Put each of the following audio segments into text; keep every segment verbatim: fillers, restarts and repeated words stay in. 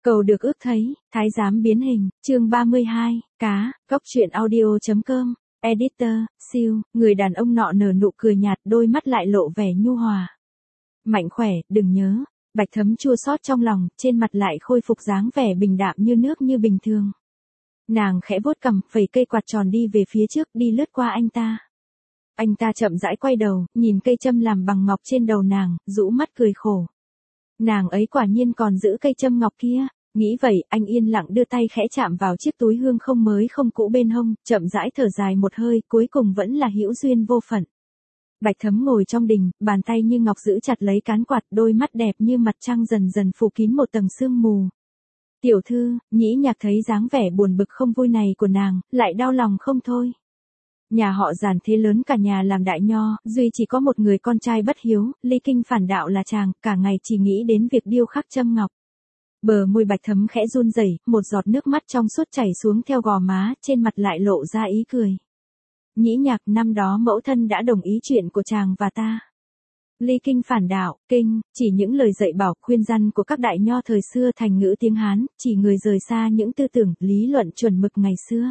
Cầu được ước thấy, thái giám biến hình, chương ba mươi hai, cá, góc truyện audio.com, editor, siêu, người đàn ông nọ nở nụ cười nhạt, đôi mắt lại lộ vẻ nhu hòa. Mạnh khỏe, đừng nhớ, Bạch Thấm chua xót trong lòng, trên mặt lại khôi phục dáng vẻ bình đạm như nước như bình thường. Nàng khẽ vuốt cằm, phẩy cây quạt tròn đi về phía trước, đi lướt qua anh ta. Anh ta chậm rãi quay đầu, nhìn cây châm làm bằng ngọc trên đầu nàng, rũ mắt cười khổ. Nàng ấy quả nhiên còn giữ cây châm ngọc kia. Nghĩ vậy, anh yên lặng đưa tay khẽ chạm vào chiếc túi hương không mới không cũ bên hông, chậm rãi thở dài một hơi, cuối cùng vẫn là hữu duyên vô phận. Bạch Thấm ngồi trong đình, bàn tay như ngọc giữ chặt lấy cán quạt, đôi mắt đẹp như mặt trăng dần dần phủ kín một tầng sương mù. Tiểu thư, Nhĩ Nhạc thấy dáng vẻ buồn bực không vui này của nàng, lại đau lòng không thôi. Nhà họ Giản thế lớn cả nhà làm đại nho, duy chỉ có một người con trai bất hiếu, ly kinh phản đạo là chàng, cả ngày chỉ nghĩ đến việc điêu khắc châm ngọc. Bờ môi Bạch Thấm khẽ run rẩy, một giọt nước mắt trong suốt chảy xuống theo gò má, trên mặt lại lộ ra ý cười. Nhĩ Nhạc, năm đó mẫu thân đã đồng ý chuyện của chàng và ta. Ly kinh phản đạo, kinh, chỉ những lời dạy bảo khuyên răn của các đại nho thời xưa thành ngữ tiếng Hán, chỉ người rời xa những tư tưởng, lý luận chuẩn mực ngày xưa.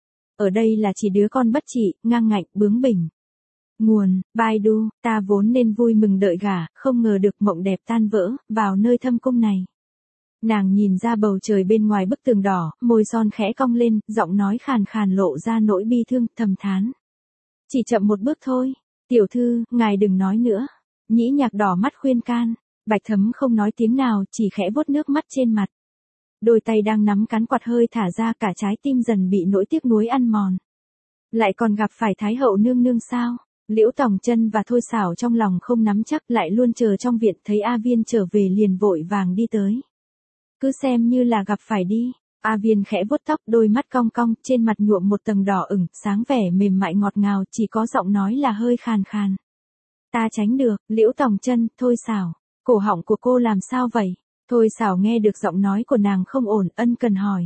Ở đây là chỉ đứa con bất trị, ngang ngạnh, bướng bỉnh. Nguồn, Baidu, ta vốn nên vui mừng đợi gả, không ngờ được mộng đẹp tan vỡ, vào nơi thâm cung này. Nàng nhìn ra bầu trời bên ngoài bức tường đỏ, môi son khẽ cong lên, giọng nói khàn khàn lộ ra nỗi bi thương, thầm thán. Chỉ chậm một bước thôi, tiểu thư, ngài đừng nói nữa. Nhĩ Nhạc đỏ mắt khuyên can, Bạch Thấm không nói tiếng nào, chỉ khẽ vuốt nước mắt trên mặt. Đôi tay đang nắm cán quạt hơi thả ra, cả trái tim dần bị nỗi tiếc nuối ăn mòn. Lại còn gặp phải Thái hậu nương nương sao? Liễu Tòng Chân và Thôi Sảo trong lòng không nắm chắc, lại luôn chờ trong viện, thấy A Viên trở về liền vội vàng đi tới. Cứ xem như là gặp phải đi. A Viên khẽ vuốt tóc, đôi mắt cong cong, trên mặt nhuộm một tầng đỏ ửng, sáng vẻ mềm mại ngọt ngào, chỉ có giọng nói là hơi khàn khàn. Ta tránh được, Liễu Tòng Chân, Thôi Sảo, cổ họng của cô làm sao vậy? Thôi Sảo nghe được giọng nói của nàng không ổn, ân cần hỏi.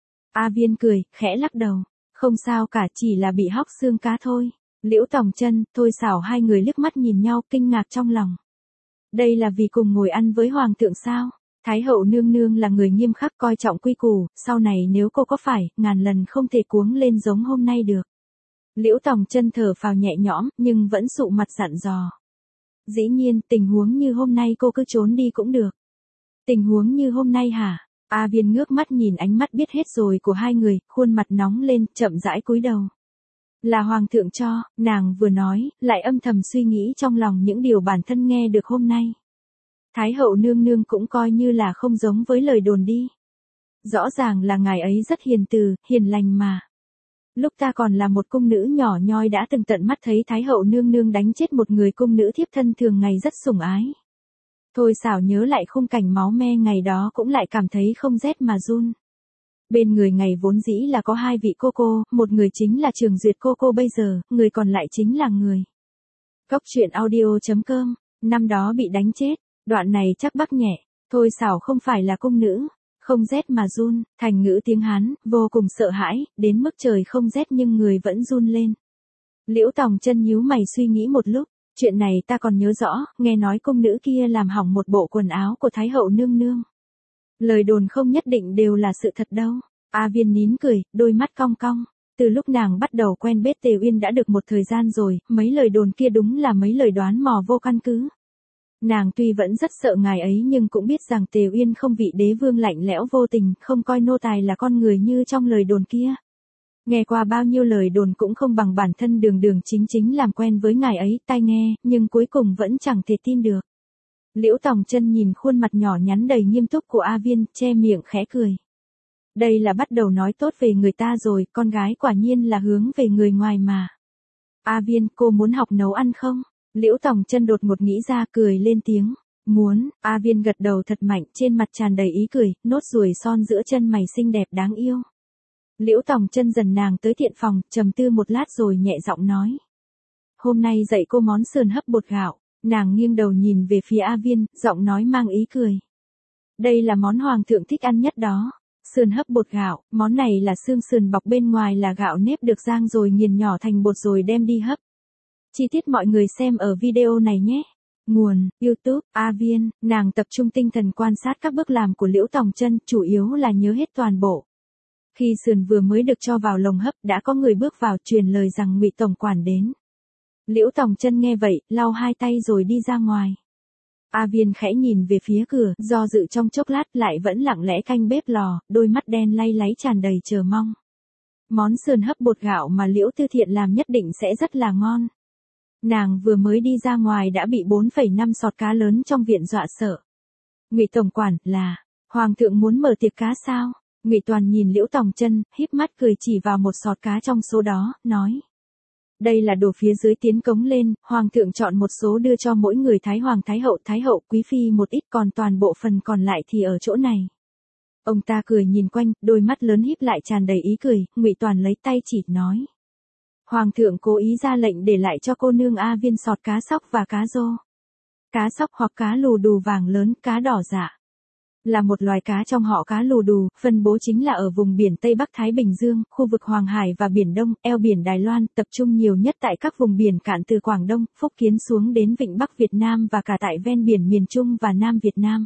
A Viên cười, khẽ lắc đầu, không sao cả, chỉ là bị hóc xương cá thôi. Liễu Tòng Chân, Thôi Sảo hai người liếc mắt nhìn nhau, kinh ngạc trong lòng. Đây là vì cùng ngồi ăn với hoàng thượng sao? Thái hậu nương nương là người nghiêm khắc coi trọng quy củ, sau này nếu cô có phải, ngàn lần không thể cuống lên giống hôm nay được. Liễu Tòng Chân thở phào nhẹ nhõm, nhưng vẫn sụ mặt dặn dò. Dĩ nhiên, tình huống như hôm nay cô cứ trốn đi cũng được. Tình huống như hôm nay hả? A Viên ngước mắt nhìn ánh mắt biết hết rồi của hai người, khuôn mặt nóng lên, chậm rãi cúi đầu. Là hoàng thượng cho, nàng vừa nói, lại âm thầm suy nghĩ trong lòng những điều bản thân nghe được hôm nay. Thái hậu nương nương cũng coi như là không giống với lời đồn đi. Rõ ràng là ngài ấy rất hiền từ, hiền lành mà. Lúc ta còn là một cung nữ nhỏ nhoi đã từng tận mắt thấy Thái hậu nương nương đánh chết một người cung nữ thiếp thân thường ngày rất sủng ái. Thôi Sảo nhớ lại khung cảnh máu me ngày đó cũng lại cảm thấy không rét mà run. Bên người ngày vốn dĩ là có hai vị cô cô, một người chính là Trường Duyệt cô cô bây giờ, người còn lại chính là người. Góc truyện audio.com, năm đó bị đánh chết, đoạn này chắc bắc nhẹ, Thôi Sảo không phải là cung nữ, không rét mà run, thành ngữ tiếng Hán, vô cùng sợ hãi, đến mức trời không rét nhưng người vẫn run lên. Liễu Tòng Chân nhíu mày suy nghĩ một lúc, chuyện này ta còn nhớ rõ, nghe nói cung nữ kia làm hỏng một bộ quần áo của Thái hậu nương nương. Lời đồn không nhất định đều là sự thật đâu. A Viên nín cười, đôi mắt cong cong. Từ lúc nàng bắt đầu quen biết Tề Uyên đã được một thời gian rồi, mấy lời đồn kia đúng là mấy lời đoán mò vô căn cứ. Nàng tuy vẫn rất sợ ngài ấy nhưng cũng biết rằng Tề Uyên không vị đế vương lạnh lẽo vô tình, không coi nô tài là con người như trong lời đồn kia. Nghe qua bao nhiêu lời đồn cũng không bằng bản thân đường đường chính chính làm quen với ngài ấy, tai nghe, nhưng cuối cùng vẫn chẳng thể tin được. Liễu Tòng Chân nhìn khuôn mặt nhỏ nhắn đầy nghiêm túc của A Viên, che miệng khẽ cười. Đây là bắt đầu nói tốt về người ta rồi, con gái quả nhiên là hướng về người ngoài mà. A Viên, cô muốn học nấu ăn không? Liễu Tòng Chân đột ngột nghĩ ra, cười lên tiếng. Muốn, A Viên gật đầu thật mạnh, trên mặt tràn đầy ý cười, nốt ruồi son giữa chân mày xinh đẹp đáng yêu. Liễu Tòng Chân dần nàng tới thiện phòng, trầm tư một lát rồi nhẹ giọng nói. Hôm nay dạy cô món sườn hấp bột gạo. Nàng nghiêng đầu nhìn về phía A Viên, giọng nói mang ý cười. Đây là món hoàng thượng thích ăn nhất đó. Sườn hấp bột gạo, món này là xương sườn bọc bên ngoài là gạo nếp được rang rồi nghiền nhỏ thành bột rồi đem đi hấp. Chi tiết mọi người xem ở video này nhé. Nguồn, YouTube, A Viên, nàng tập trung tinh thần quan sát các bước làm của Liễu Tòng Chân, chủ yếu là nhớ hết toàn bộ. Khi sườn vừa mới được cho vào lồng hấp đã có người bước vào truyền lời rằng Ngụy tổng quản đến. Liễu Tòng Chân nghe vậy, lau hai tay rồi đi ra ngoài. A Viên khẽ nhìn về phía cửa, do dự trong chốc lát lại vẫn lặng lẽ canh bếp lò, đôi mắt đen lay láy tràn đầy chờ mong. Món sườn hấp bột gạo mà Liễu Tư Thiện làm nhất định sẽ rất là ngon. Nàng vừa mới đi ra ngoài đã bị bốn phẩy năm sọt cá lớn trong viện dọa sợ. Ngụy tổng quản, là, Hoàng thượng muốn mở tiệc cá sao? Ngụy Toàn nhìn Liễu Tòng Chân, híp mắt cười chỉ vào một sọt cá trong số đó, nói. Đây là đồ phía dưới tiến cống lên, Hoàng thượng chọn một số đưa cho mỗi người Thái Hoàng Thái Hậu Thái Hậu Quý Phi một ít, còn toàn bộ phần còn lại thì ở chỗ này. Ông ta cười nhìn quanh, đôi mắt lớn híp lại tràn đầy ý cười, Ngụy Toàn lấy tay chỉ, nói. Hoàng thượng cố ý ra lệnh để lại cho cô nương A Viên sọt cá sóc và cá rô. Cá sóc hoặc cá lù đù vàng lớn, cá đỏ dạ. Là một loài cá trong họ cá lù đù, phân bố chính là ở vùng biển Tây Bắc Thái Bình Dương, khu vực Hoàng Hải và Biển Đông, eo biển Đài Loan, tập trung nhiều nhất tại các vùng biển cạn từ Quảng Đông, Phúc Kiến xuống đến Vịnh Bắc Việt Nam và cả tại ven biển miền Trung và Nam Việt Nam.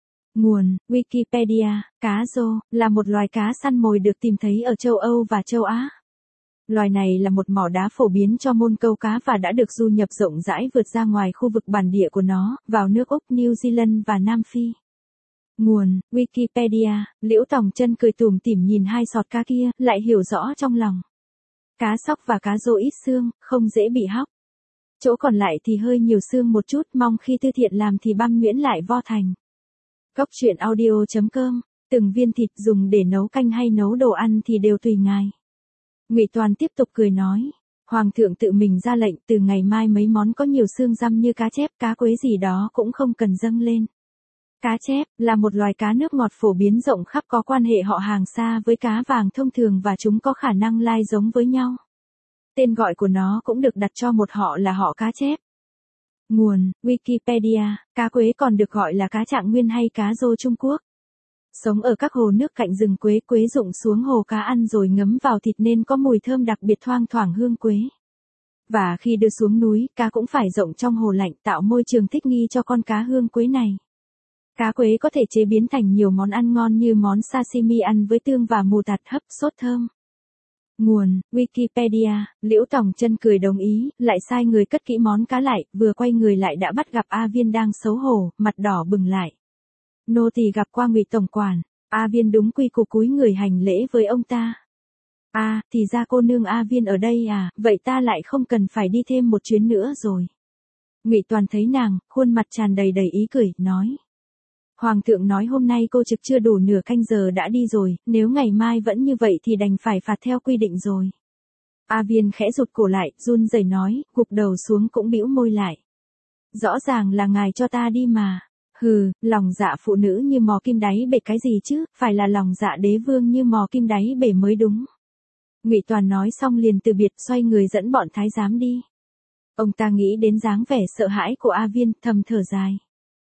Nguồn, Wikipedia, cá rô, là một loài cá săn mồi được tìm thấy ở châu Âu và châu Á. Loài này là một mỏ đá phổ biến cho môn câu cá và đã được du nhập rộng rãi vượt ra ngoài khu vực bản địa của nó, vào nước Úc, New Zealand và Nam Phi. Nguồn, Wikipedia, Liễu Tòng Chân cười tủm tỉm nhìn hai sọt cá kia, lại hiểu rõ trong lòng. Cá sóc và cá rô ít xương, không dễ bị hóc. Chỗ còn lại thì hơi nhiều xương một chút, mong khi Tư Thiện làm thì băm nhuyễn lại vo thành. Góc truyện audio chấm com, từng viên thịt dùng để nấu canh hay nấu đồ ăn thì đều tùy ngài. Ngụy Toàn tiếp tục cười nói. Hoàng thượng tự mình ra lệnh, từ ngày mai mấy món có nhiều xương răm như cá chép, cá quế gì đó cũng không cần dâng lên. Cá chép, là một loài cá nước ngọt phổ biến rộng khắp, có quan hệ họ hàng xa với cá vàng thông thường và chúng có khả năng lai giống với nhau. Tên gọi của nó cũng được đặt cho một họ là họ cá chép. Nguồn, Wikipedia, cá quế còn được gọi là cá trạng nguyên hay cá rô Trung Quốc. Sống ở các hồ nước cạnh rừng quế, quế rụng xuống hồ cá ăn rồi ngấm vào thịt nên có mùi thơm đặc biệt thoang thoảng hương quế. Và khi đưa xuống núi, cá cũng phải rộng trong hồ lạnh, tạo môi trường thích nghi cho con cá hương quế này. Cá quế có thể chế biến thành nhiều món ăn ngon như món sashimi ăn với tương và mù tạt hấp sốt thơm. Nguồn, Wikipedia, Liễu Tòng Chân cười đồng ý, lại sai người cất kỹ món cá lại, vừa quay người lại đã bắt gặp A Viên đang xấu hổ, mặt đỏ bừng lại. Nô tỳ gặp qua Ngụy tổng quản. A Viên đúng quy củ cúi người hành lễ với ông ta. A, à, thì ra cô nương A Viên ở đây à, vậy ta lại không cần phải đi thêm một chuyến nữa rồi. Ngụy Toàn thấy nàng, khuôn mặt tràn đầy đầy ý cười, nói. Hoàng thượng nói hôm nay cô trực chưa đủ nửa canh giờ đã đi rồi, nếu ngày mai vẫn như vậy thì đành phải phạt theo quy định rồi. A Viên khẽ rụt cổ lại, run rẩy nói, gục đầu xuống cũng bĩu môi lại. Rõ ràng là ngài cho ta đi mà. Hừ, lòng dạ phụ nữ như mò kim đáy bể cái gì chứ, phải là lòng dạ đế vương như mò kim đáy bể mới đúng. Ngụy Toàn nói xong liền từ biệt, xoay người dẫn bọn thái giám đi. Ông ta nghĩ đến dáng vẻ sợ hãi của A Viên, thầm thở dài.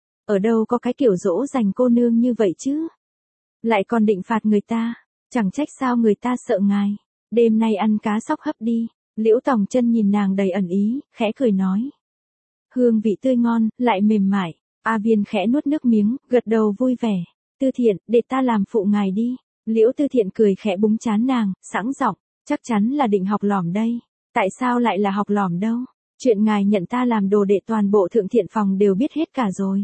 Ở đâu có cái kiểu dỗ dành cô nương như vậy chứ? Lại còn định phạt người ta, chẳng trách sao người ta sợ ngài. Đêm nay ăn cá sóc hấp đi. Liễu Tòng Chân nhìn nàng đầy ẩn ý, khẽ cười nói. Hương vị tươi ngon, lại mềm mại. A Viên khẽ nuốt nước miếng, gật đầu vui vẻ. Tư Thiện, để ta làm phụ ngài đi. Liễu Tư Thiện cười khẽ búng trán nàng, sẵn giọng, chắc chắn là định học lỏm đây. Tại sao lại là học lỏm đâu? Chuyện ngài nhận ta làm đồ đệ toàn bộ thượng thiện phòng đều biết hết cả rồi.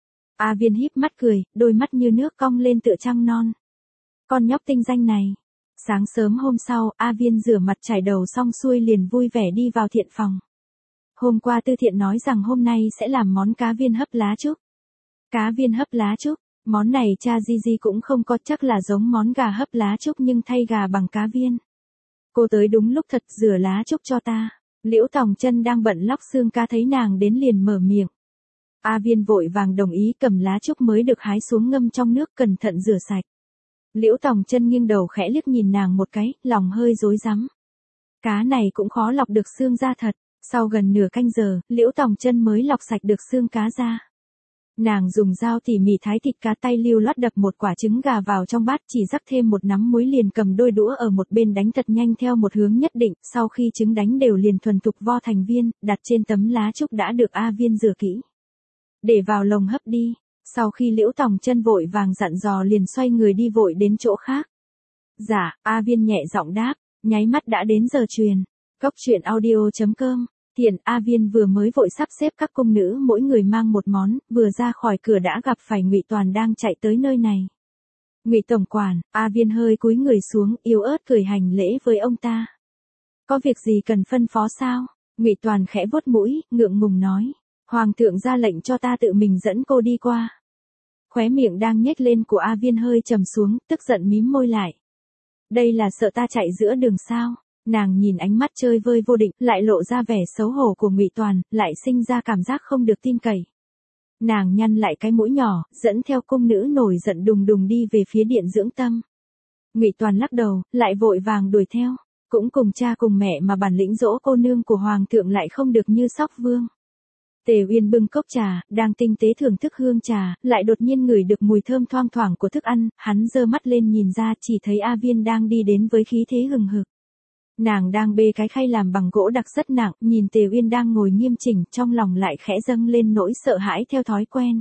A Viên híp mắt cười, đôi mắt như nước cong lên tựa trăng non. Con nhóc tinh danh này. Sáng sớm hôm sau, A Viên rửa mặt chải đầu xong xuôi liền vui vẻ đi vào thiện phòng. Hôm qua Tư Thiện nói rằng hôm nay sẽ làm món cá viên hấp lá trúc. Cá viên hấp lá trúc, món này cha Gigi cũng không có, chắc là giống món gà hấp lá trúc nhưng thay gà bằng cá viên. Cô tới đúng lúc thật, rửa lá trúc cho ta. Liễu Tòng Chân đang bận lóc xương cá thấy nàng đến liền mở miệng. A Viên vội vàng đồng ý, cầm lá trúc mới được hái xuống ngâm trong nước cẩn thận rửa sạch. Liễu Tòng Chân nghiêng đầu khẽ liếc nhìn nàng một cái, lòng hơi rối rắm. Cá này cũng khó lọc được xương ra thật. Sau gần nửa canh giờ, Liễu Tòng Chân mới lọc sạch được xương cá ra. Nàng dùng dao tỉ mỉ thái thịt cá, tay lưu loát đập một quả trứng gà vào trong bát, chỉ rắc thêm một nắm muối liền cầm đôi đũa ở một bên đánh thật nhanh theo một hướng nhất định, sau khi trứng đánh đều liền thuần thục vo thành viên, đặt trên tấm lá trúc đã được A Viên rửa kỹ. để vào lồng hấp đi. Sau khi Liễu Tòng Chân vội vàng dặn dò liền xoay người đi vội đến chỗ khác. Dạ, A Viên nhẹ giọng đáp, nháy mắt đã đến giờ truyền. Cốc truyện audio chấm com. Tiện A Viên vừa mới vội sắp xếp các cung nữ mỗi người mang một món, vừa ra khỏi cửa đã gặp phải Ngụy Toàn đang chạy tới nơi này. Ngụy tổng quản, A Viên hơi cúi người xuống, yếu ớt cười hành lễ với ông ta. Có việc gì cần phân phó sao? Ngụy Toàn khẽ vuốt mũi, ngượng ngùng nói. Hoàng thượng ra lệnh cho ta tự mình dẫn cô đi qua. Khóe miệng đang nhếch lên của A Viên hơi trầm xuống, tức giận mím môi lại. Đây là sợ ta chạy giữa đường sao? Nàng nhìn ánh mắt chơi vơi vô định, lại lộ ra vẻ xấu hổ của Ngụy Toàn, lại sinh ra cảm giác không được tin cậy. Nàng nhăn lại cái mũi nhỏ, dẫn theo cung nữ nổi giận đùng đùng đi về phía điện dưỡng tâm. Ngụy Toàn lắc đầu, lại vội vàng đuổi theo. Cũng cùng cha cùng mẹ mà bản lĩnh dỗ cô nương của hoàng thượng lại không được như Sóc Vương. Tề Uyên bưng cốc trà, đang tinh tế thưởng thức hương trà, lại đột nhiên ngửi được mùi thơm thoang thoảng của thức ăn, hắn giơ mắt lên nhìn ra chỉ thấy A Viên đang đi đến với khí thế hừng hực. Nàng đang bê cái khay làm bằng gỗ đặc rất nặng, nhìn Tề Uyên đang ngồi nghiêm chỉnh, trong lòng lại khẽ dâng lên nỗi sợ hãi theo thói quen.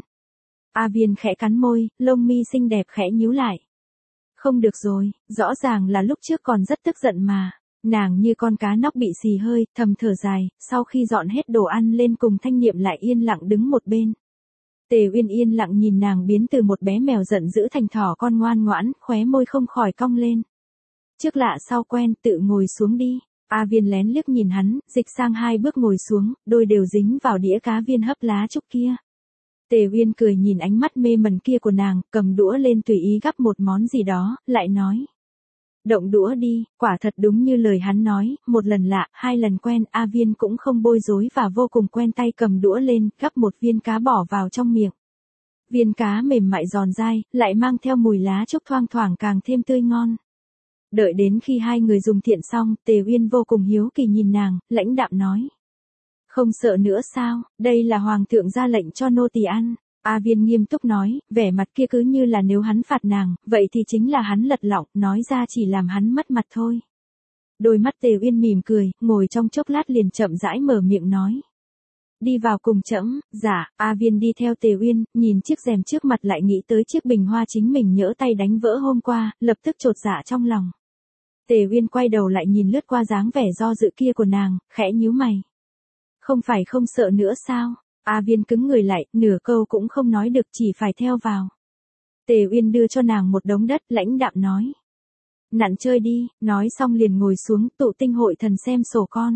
A Viên khẽ cắn môi, lông mi xinh đẹp khẽ nhíu lại. Không được rồi, rõ ràng là lúc trước còn rất tức giận mà. Nàng như con cá nóc bị xì hơi, thầm thở dài, sau khi dọn hết đồ ăn lên cùng Thanh Niệm lại yên lặng đứng một bên. Tề Uyên yên lặng nhìn nàng biến từ một bé mèo giận dữ thành thỏ con ngoan ngoãn, khóe môi không khỏi cong lên. Trước lạ sau quen, tự ngồi xuống đi. A Viên lén liếc nhìn hắn, dịch sang hai bước ngồi xuống, đôi đều dính vào đĩa cá viên hấp lá trúc kia. Tề Uyên cười nhìn ánh mắt mê mẩn kia của nàng, cầm đũa lên tùy ý gắp một món gì đó, lại nói. Động đũa đi, quả thật đúng như lời hắn nói, một lần lạ, hai lần quen, A Viên cũng không bối rối và vô cùng quen tay cầm đũa lên, gắp một viên cá bỏ vào trong miệng. Viên cá mềm mại giòn dai, lại mang theo mùi lá trúc thoang thoảng càng thêm tươi ngon. Đợi đến khi hai người dùng thiện xong, Tề Uyên vô cùng hiếu kỳ nhìn nàng, lãnh đạm nói. Không sợ nữa sao, đây là hoàng thượng ra lệnh cho nô tỳ ăn. A Viên nghiêm túc nói, vẻ mặt kia cứ như là nếu hắn phạt nàng, vậy thì chính là hắn lật lọng, nói ra chỉ làm hắn mất mặt thôi. Đôi mắt Tề Uyên mỉm cười, ngồi trong chốc lát liền chậm rãi mở miệng nói. Đi vào cùng trẫm. Dạ. A Viên đi theo Tề Uyên, nhìn chiếc rèm trước mặt lại nghĩ tới chiếc bình hoa chính mình nhỡ tay đánh vỡ hôm qua, lập tức chột dạ trong lòng. Tề Uyên quay đầu lại nhìn lướt qua dáng vẻ do dự kia của nàng, khẽ nhíu mày. Không phải không sợ nữa sao? A Viên cứng người lại, nửa câu cũng không nói được, chỉ phải theo vào. Tề Uyên đưa cho nàng một đống đất, lãnh đạm nói. Nặn chơi đi, nói xong liền ngồi xuống, tụ tinh hội thần xem sổ con.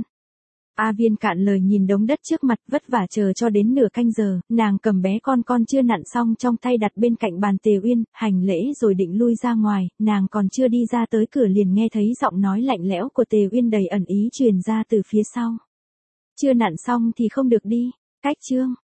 A Viên cạn lời nhìn đống đất trước mặt, vất vả chờ cho đến nửa canh giờ, nàng cầm bé con con chưa nặn xong trong tay đặt bên cạnh bàn Tề Uyên, hành lễ rồi định lui ra ngoài, nàng còn chưa đi ra tới cửa liền nghe thấy giọng nói lạnh lẽo của Tề Uyên đầy ẩn ý truyền ra từ phía sau. Chưa nặn xong thì không được đi. Cách chương.